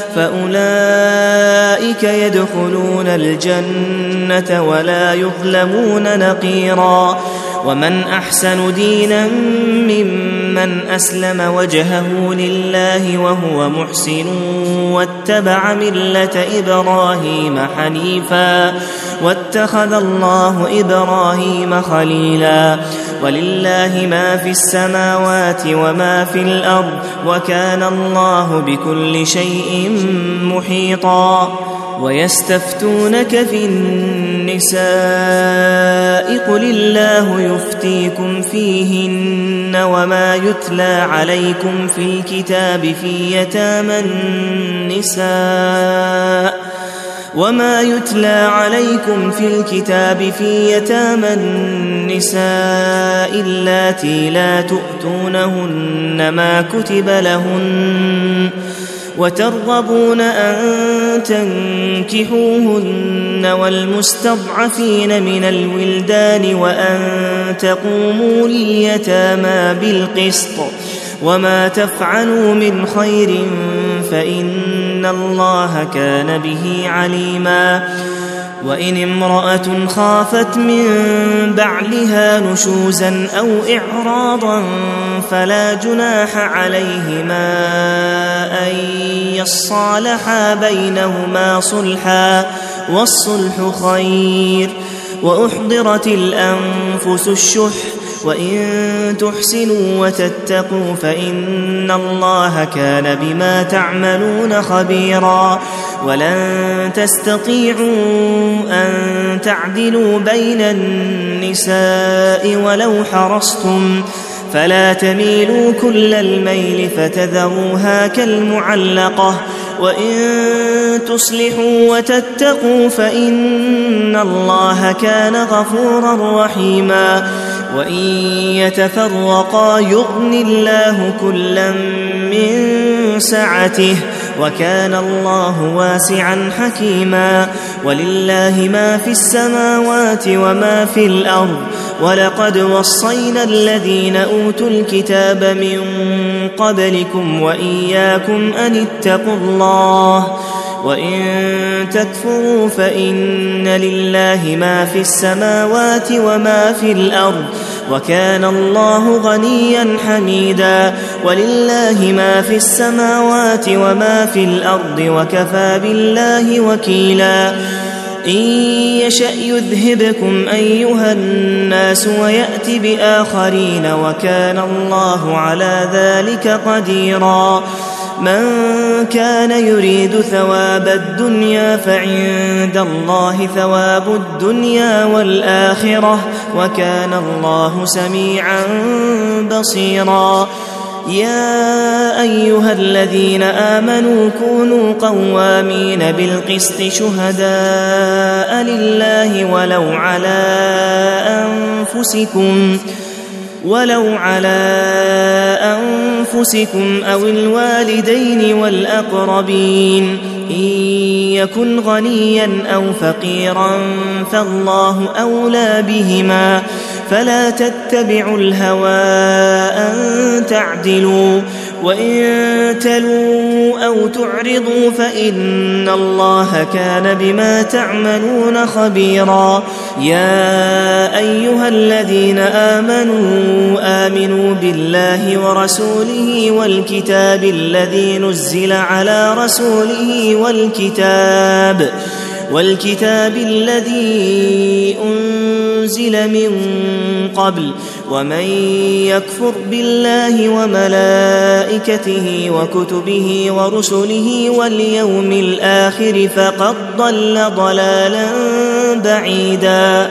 فأولئك يدخلون الجنة ولا يظلمون نقيرا ومن أحسن دينا ممن أسلم وجهه لله وهو محسن واتبع ملة إبراهيم حنيفا واتخذ الله إبراهيم خليلا ولله ما في السماوات وما في الأرض وكان الله بكل شيء محيطا ويستفتونك في النساء قل الله يفتيكم فيهن وما يتلى عليكم في الكتاب في يتامى النساء وما يتلى عليكم في الكتاب في يتامى النساء اللاتي لا تؤتونهن ما كتب لهن وترغبون أن تنكحوهن والمستضعفين من الولدان وأن تقوموا لليتامى بالقسط وما تفعلوا من خير فإن الله كان به عليما. وإن امرأة خافت من بعلها نشوزا أو إعراضا فلا جناح عليهما أن يصالحا بينهما صلحا والصلح خير. وأحضرت الأنفس الشح وإن تحسنوا وتتقوا فإن الله كان بما تعملون خبيرا. ولن تستطيعوا أن تعدلوا بين النساء ولو حرصتم فلا تميلوا كل الميل فتذروها كالمعلقة وإن تصلحوا وتتقوا فإن الله كان غفورا رحيما. وإن يتفرقا يغن الله كلا من سعته وكان الله واسعا حكيما. ولله ما في السماوات وما في الأرض ولقد وصينا الذين أوتوا الكتاب من قبلكم وإياكم أن اتقوا الله وإن تكفروا فإن لله ما في السماوات وما في الأرض وكان الله غنيا حميدا. ولله ما في السماوات وما في الأرض وكفى بالله وكيلا. إن يشأ يذهبكم أيها الناس ويأت بآخرين وكان الله على ذلك قديرا. من كان يريد ثواب الدنيا فعند الله ثواب الدنيا والآخرة وكان الله سميعا بصيرا. يا أيها الذين آمنوا كونوا قوامين بالقسط شهداء لله ولو على أنفسكم ولو على أنفسكم أو الوالدين والأقربين إن يكن غنيا أو فقيرا فالله أولى بهما فلا تتبعوا الهوى أن تعدلوا وإن تلوا أو تعرضوا فإن الله كان بما تعملون خبيرا. يا أيها الذين آمنوا آمنوا بالله ورسوله والكتاب الذي نزل على رسوله والكتاب والكتاب الذي أنزل من قبل ومن يكفر بالله وملائكته وكتبه ورسله واليوم الآخر فقد ضل ضلالا بعيدا.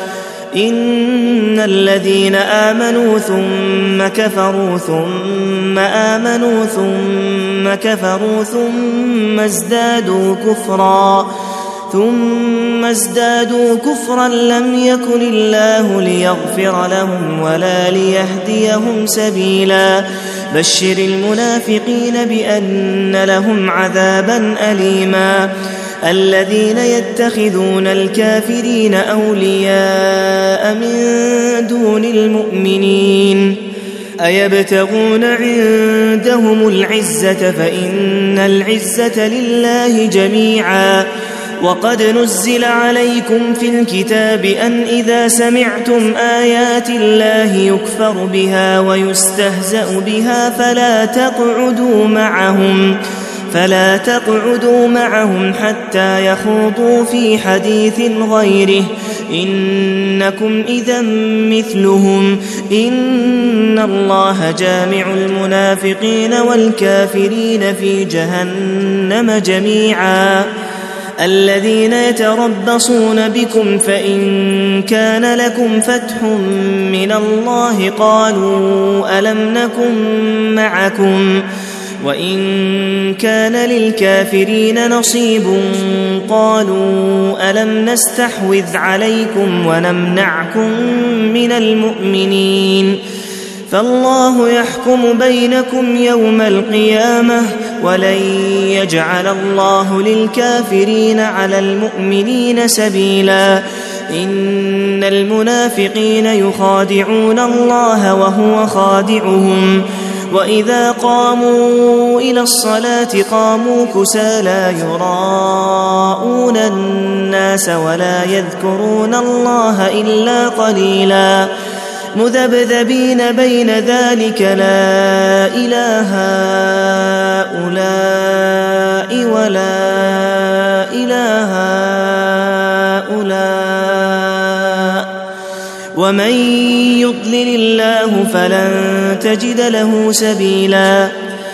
إن الذين آمنوا ثم كفروا ثم آمنوا ثم كفروا ثم ازدادوا كفرا ثم ازدادوا كفرا لم يكن الله ليغفر لهم ولا ليهديهم سبيلا. بشر المنافقين بأن لهم عذابا أليما. الذين يتخذون الكافرين أولياء من دون المؤمنين أيبتغون عندهم العزة فإن العزة لله جميعا. وقد نزل عليكم في الكتاب أن إذا سمعتم آيات الله يكفر بها ويستهزأ بها فلا تقعدوا معهم فلا تقعدوا معهم حتى يخوضوا في حديث غيره إنكم إذا مثلهم إن الله جامع المنافقين والكافرين في جهنم جميعا. الذين يتربصون بكم فإن كان لكم فتح من الله قالوا ألم نكن معكم وإن كان للكافرين نصيب قالوا ألم نستحوذ عليكم ونمنعكم من المؤمنين فالله يحكم بينكم يوم القيامة ولن يجعل الله للكافرين على المؤمنين سبيلا إن المنافقين يخادعون الله وهو خادعهم وإذا قاموا إلى الصلاة قاموا كسالى يراءون الناس ولا يذكرون الله إلا قليلا مذبذبين بين ذلك لا إله هؤلاء ولا إله هؤلاء ومن يضلل الله فلن تجد له سبيلا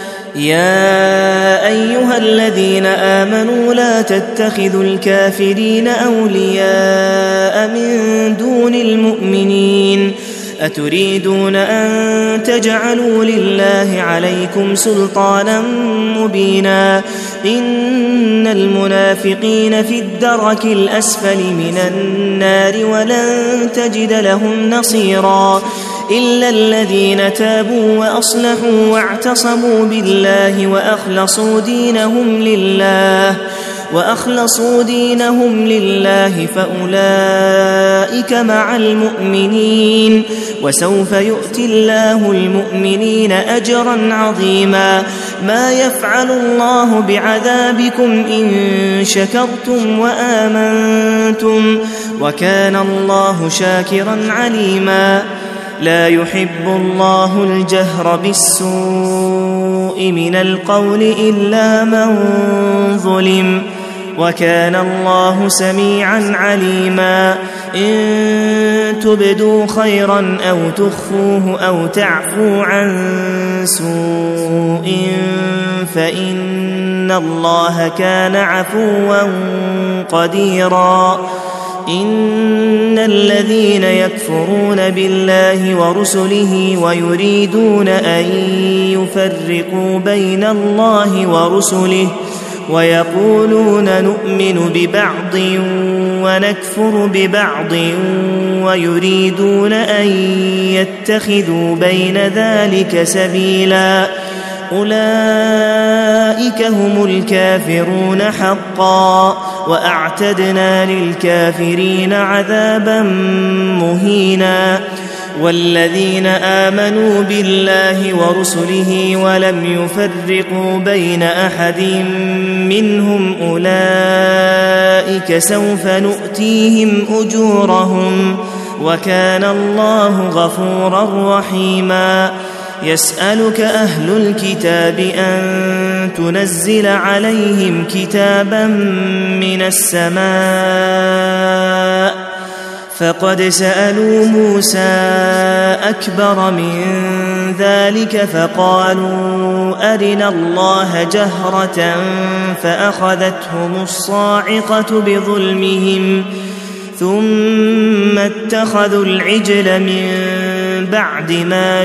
يا أيها الذين آمنوا لا تتخذوا الكافرين أولياء من دون المؤمنين أتريدون أن تجعلوا لله عليكم سلطانا مبينا إن المنافقين في الدرك الأسفل من النار ولن تجد لهم نصيرا إلا الذين تابوا وأصلحوا واعتصموا بالله وأخلصوا دينهم لله وأخلصوا دينهم لله فأولئك مع المؤمنين وسوف يؤتي الله المؤمنين أجرا عظيما ما يفعل الله بعذابكم إن شكرتم وآمنتم وكان الله شاكرا عليما لا يحب الله الجهر بالسوء من القول إلا من ظلم وكان الله سميعا عليما إن تبدوا خيرا أو تخفوه أو تعفوا عن سوء فإن الله كان عفوا قديرا إن الذين يكفرون بالله ورسله ويريدون أن يفرقوا بين الله ورسله ويقولون نؤمن ببعض ونكفر ببعض ويريدون أن يتخذوا بين ذلك سبيلا أولئك هم الكافرون حقا وأعتدنا للكافرين عذابا مهينا والذين آمنوا بالله ورسله ولم يفرقوا بين أحد منهم أولئك سوف نؤتيهم أجورهم وكان الله غفورا رحيما يسألك أهل الكتاب أن تنزل عليهم كتابا من السماء فقد سألوا موسى أكبر من ذلك فقالوا أرنا الله جهرة فأخذتهم الصاعقة بظلمهم ثم اتخذوا العجل من بعد ما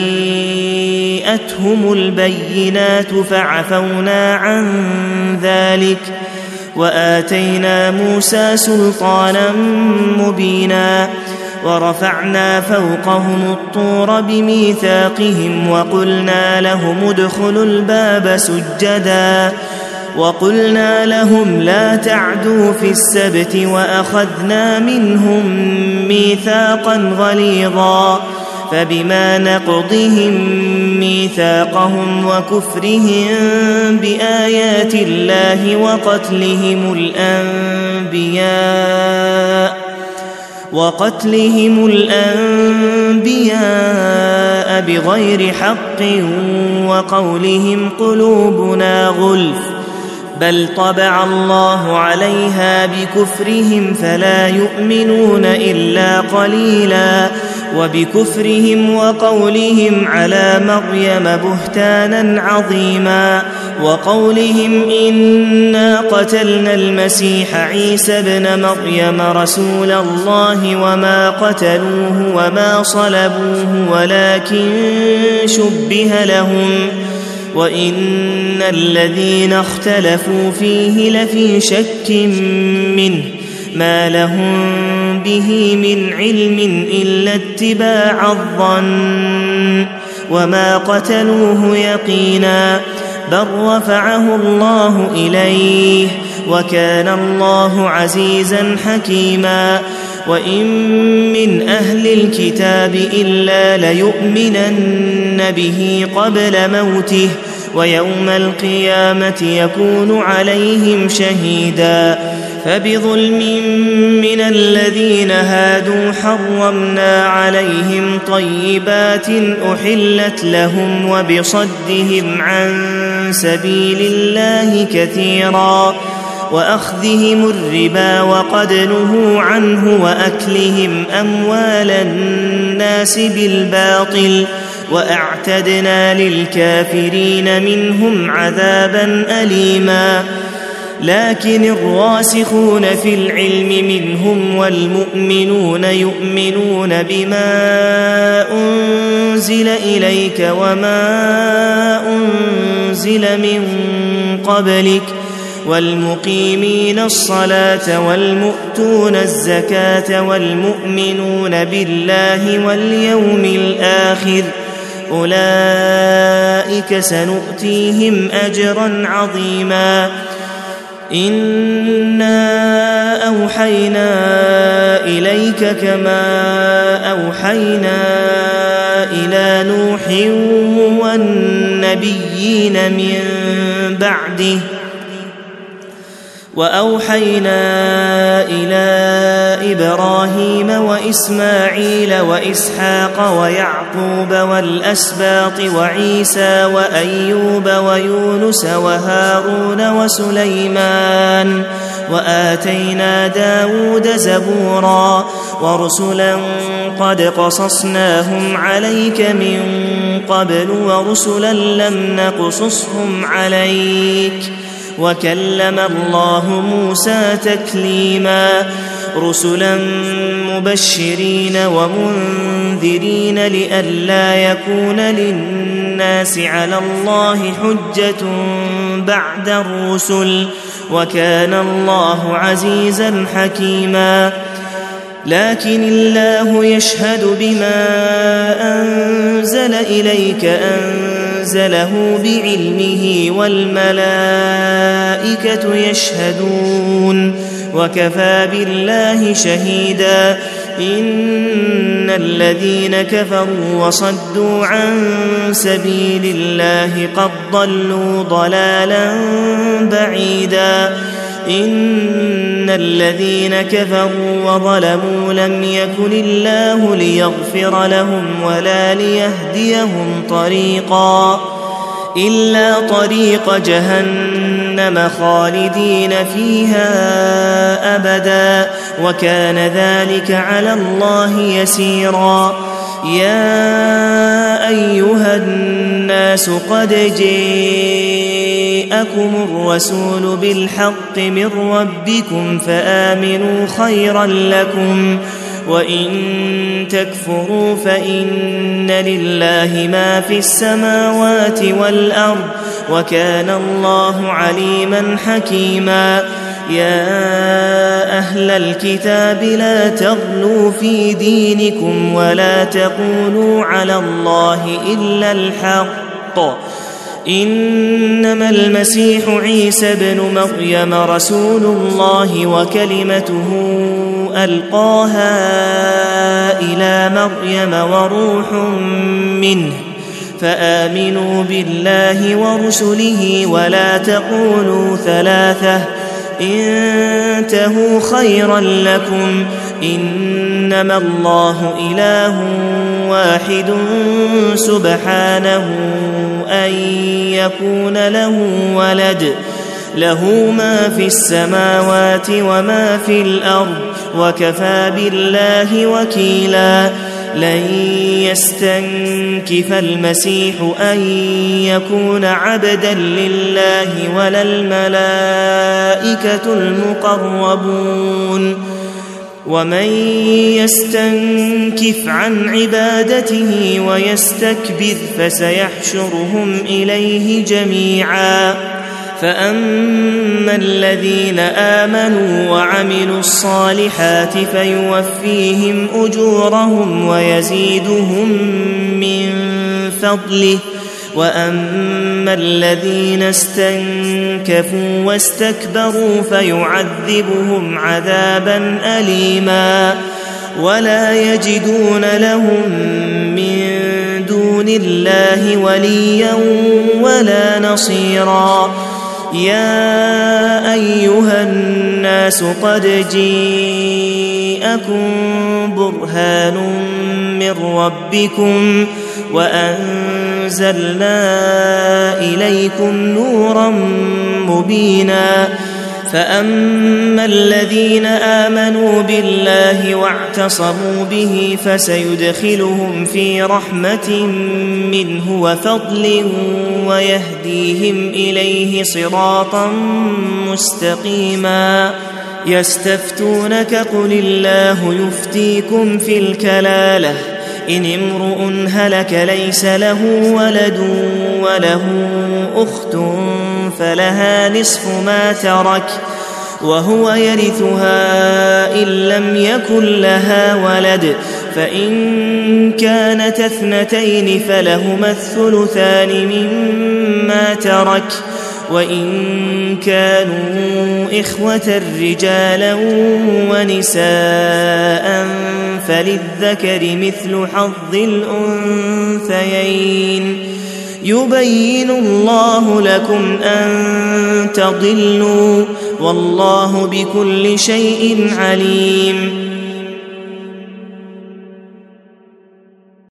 جيءتهم البينات فعفونا عن ذلك وآتينا موسى سلطانا مبينا ورفعنا فوقهم الطور بميثاقهم وقلنا لهم ادخلوا الباب سجدا وقلنا لهم لا تعدوا في السبت وأخذنا منهم ميثاقا غليظا فبما نقضهم ميثاقهم وكفرهم بآيات الله وقتلهم الأنبياء وقتلهم الأنبياء بغير حق وقولهم قلوبنا غلف بل طبع الله عليها بكفرهم فلا يؤمنون إلا قليلا وبكفرهم وقولهم على مريم بهتانا عظيما وقولهم إنا قتلنا المسيح عيسى ابن مريم رسول الله وما قتلوه وما صلبوه ولكن شبه لهم وإن الذين اختلفوا فيه لفي شك منه ما لهم به من علم إلا اتباع الظن وما قتلوه يقينا بل رفعه الله إليه وكان الله عزيزا حكيما وإن من أهل الكتاب إلا ليؤمنن به قبل موته ويوم القيامة يكون عليهم شهيدا فبظلم من الذين هادوا حرمنا عليهم طيبات أحلت لهم وبصدهم عن سبيل الله كثيرا وأخذهم الربا وقد نهوا عنه وأكلهم أموال الناس بالباطل وأعتدنا للكافرين منهم عذابا أليما لكن الراسخون في العلم منهم والمؤمنون يؤمنون بما أنزل إليك وما أنزل من قبلك والمقيمين الصلاة والمؤتون الزكاة والمؤمنون بالله واليوم الآخر أولئك سنؤتيهم أجرا عظيما إنا أوحينا إليك كما أوحينا إلى نوح والنبيين من بعده وأوحينا إلى إبراهيم وإسماعيل وإسحاق ويعقوب والأسباط وعيسى وأيوب ويونس وهارون وسليمان وآتينا داود زبورا ورسلا قد قصصناهم عليك من قبل ورسلا لم نقصصهم عليك وكلم الله موسى تكليما رسلا مبشرين ومنذرين لئلا يكون للناس على الله حجة بعد الرسل وكان الله عزيزا حكيما لكن الله يشهد بما أنزل إليك أنزله بعلمه والملائكة يشهدون وكفى بالله شهيدا إن الذين كفروا وصدوا عن سبيل الله قد ضلوا ضلالا بعيدا إن الذين كفروا وظلموا لم يكن الله ليغفر لهم ولا ليهديهم طريقا إلا طريق جهنم خالدين فيها أبدا وكان ذلك على الله يسيرا يا أيها الناس قد جاءكم الرسول بالحق من ربكم فآمنوا خيرا لكم وإن تكفروا فإن لله ما في السماوات والأرض وكان الله عليما حكيما يا أهل الكتاب لا تغلوا في دينكم ولا تقولوا على الله إلا الحق إنما المسيح عيسى ابن مريم رسول الله وكلمته ألقاها إلى مريم وروح منه فآمنوا بالله ورسله ولا تقولوا ثلاثة انتهوا خيرا لكم إنما الله إله واحد سبحانه أن يكون له ولد له ما في السماوات وما في الأرض وكفى بالله وكيلا لن يستنكف المسيح أن يكون عبدا لله ولا الملائكة المقربون ومن يستنكف عن عبادته ويستكبر فسيحشرهم إليه جميعا فأما الذين آمنوا وعملوا الصالحات فيوفيهم أجورهم ويزيدهم من فضله وأما الذين استنكفوا واستكبروا فيعذبهم عذابا أليما ولا يجدون لهم من دون الله وليا ولا نصيرا يا أيها الناس قد جاءكم برهان من ربكم وأنزلنا إليكم نورا مبينا فأما الذين آمنوا بالله واعتصموا به فسيدخلهم في رحمة منه وفضل ويهديهم إليه صراطا مستقيما يستفتونك قل الله يفتيكم في الكلالة إن امرؤ هلك ليس له ولد وله أخت فلها نصف ما ترك وهو يرثها إن لم يكن لها ولد فإن كانت اثنتين فلهما الثلثان مما ترك وإن كانوا إخوة رجالا ونساء فللذكر مثل حظ الأنثيين يبين الله لكم أن تضلوا والله بكل شيء عليم